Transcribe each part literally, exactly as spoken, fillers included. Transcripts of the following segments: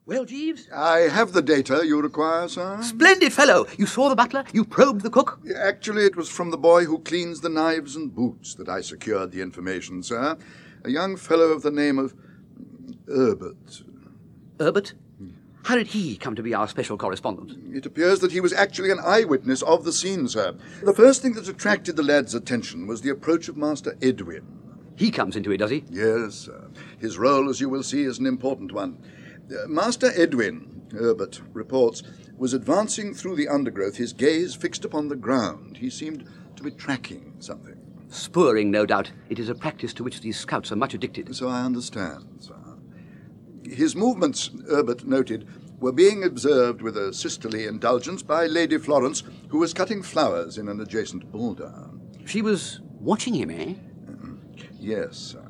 Well, Jeeves? I have the data you require, sir. Splendid fellow! You saw the butler? You probed the cook? Actually, it was from the boy who cleans the knives and boots that I secured the information, sir. A young fellow of the name of Herbert. Herbert? How did he come to be our special correspondent? It appears that he was actually an eyewitness of the scene, sir. The first thing that attracted the lad's attention was the approach of Master Edwin. He comes into it, does he? Yes, sir. His role, as you will see, is an important one. Uh, Master Edwin, Herbert reports, was advancing through the undergrowth, his gaze fixed upon the ground. He seemed to be tracking something. Spurring, no doubt. It is a practice to which these scouts are much addicted. So I understand, sir. His movements, Herbert noted, were being observed with a sisterly indulgence by Lady Florence, who was cutting flowers in an adjacent boulder. She was watching him, eh? Yes, sir.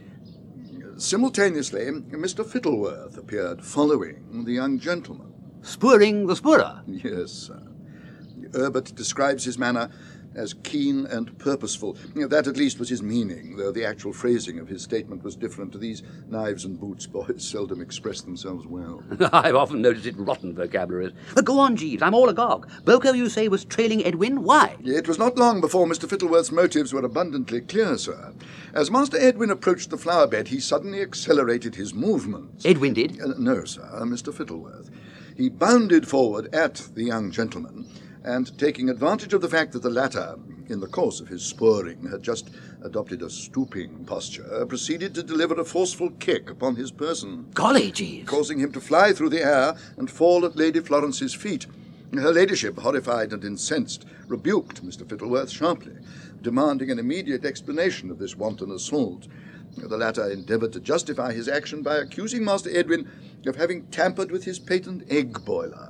Simultaneously, Mister Fittleworth appeared following the young gentleman. Spurring the spurrer? Yes, sir. Herbert describes his manner as keen and purposeful. That at least was his meaning, though the actual phrasing of his statement was different. To these knives and boots boys seldom express themselves well. I've often noticed it rotten vocabularies. But go on, Jeeves, I'm all agog. Boko, you say, was trailing Edwin? Why? It was not long before Mister Fittleworth's motives were abundantly clear, sir. As Master Edwin approached the flower bed, he suddenly accelerated his movements. Edwin did? Uh, no, sir, Mister Fittleworth. He bounded forward at the young gentleman, and taking advantage of the fact that the latter, in the course of his spurring, had just adopted a stooping posture, proceeded to deliver a forceful kick upon his person. Golly, Jeeves! Causing him to fly through the air and fall at Lady Florence's feet. Her ladyship, horrified and incensed, rebuked Mister Fittleworth sharply, demanding an immediate explanation of this wanton assault. The latter endeavoured to justify his action by accusing Master Edwin of having tampered with his patent egg boiler,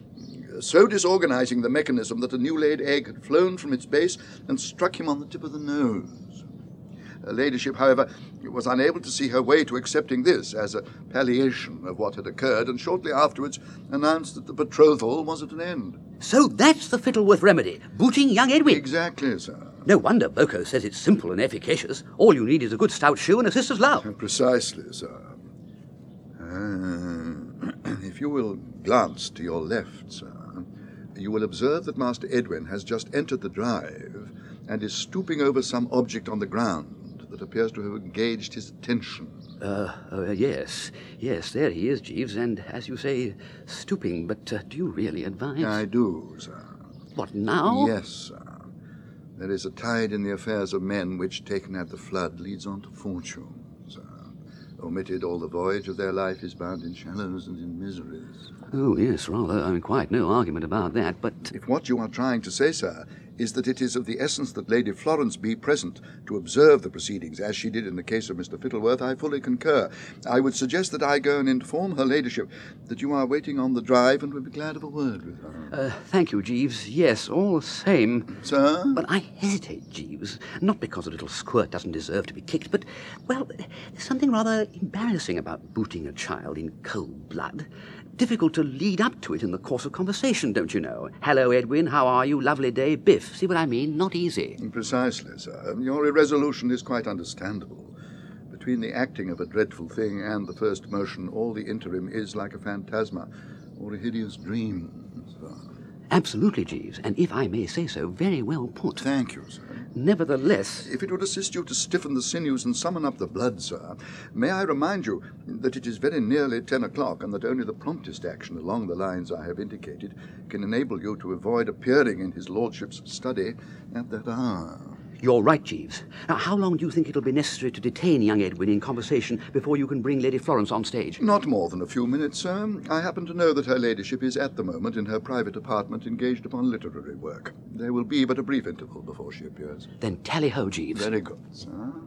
so disorganizing the mechanism that a new-laid egg had flown from its base and struck him on the tip of the nose. Her ladyship, however, was unable to see her way to accepting this as a palliation of what had occurred, and shortly afterwards announced that the betrothal was at an end. So that's the Fittleworth remedy, booting young Edwin. Exactly, sir. No wonder Boko says it's simple and efficacious. All you need is a good stout shoe and a sister's love. Precisely, sir. Uh, if you will glance to your left, sir, you will observe that Master Edwin has just entered the drive and is stooping over some object on the ground that appears to have engaged his attention. Uh, uh yes, yes, there he is, Jeeves, and, as you say, stooping. But uh, do you really advise? I do, sir. What, now? Yes, sir. There is a tide in the affairs of men which, taken at the flood, leads on to fortune, sir. Omitted, all the voyage of their life is bound in shallows and in miseries. Oh, yes, rather. I mean, quite no argument about that, but... If what you are trying to say, sir, is that it is of the essence that Lady Florence be present to observe the proceedings, as she did in the case of Mister Fittleworth, I fully concur. I would suggest that I go and inform her ladyship that you are waiting on the drive and would be glad of a word with her. Uh, thank you, Jeeves. Yes, all the same. Sir? But I hesitate, Jeeves. Not because a little squirt doesn't deserve to be kicked, but, well, there's something rather embarrassing about booting a child in cold blood. Difficult to lead up to it in the course of conversation, don't you know? Hello, Edwin, how are you? Lovely day, biff. See what I mean? Not easy. Precisely, sir. Your irresolution is quite understandable. Between the acting of a dreadful thing and the first motion, all the interim is like a phantasma or a hideous dream, sir. Absolutely, Jeeves, and if I may say so, very well put. Thank you, sir. Nevertheless... If it would assist you to stiffen the sinews and summon up the blood, sir, may I remind you that it is very nearly ten o'clock and that only the promptest action along the lines I have indicated can enable you to avoid appearing in his lordship's study at that hour. You're right, Jeeves. Now, how long do you think it'll be necessary to detain young Edwin in conversation before you can bring Lady Florence on stage? Not more than a few minutes, sir. I happen to know that her ladyship is at the moment in her private apartment engaged upon literary work. There will be but a brief interval before she appears. Then tally-ho, Jeeves. Very good, sir.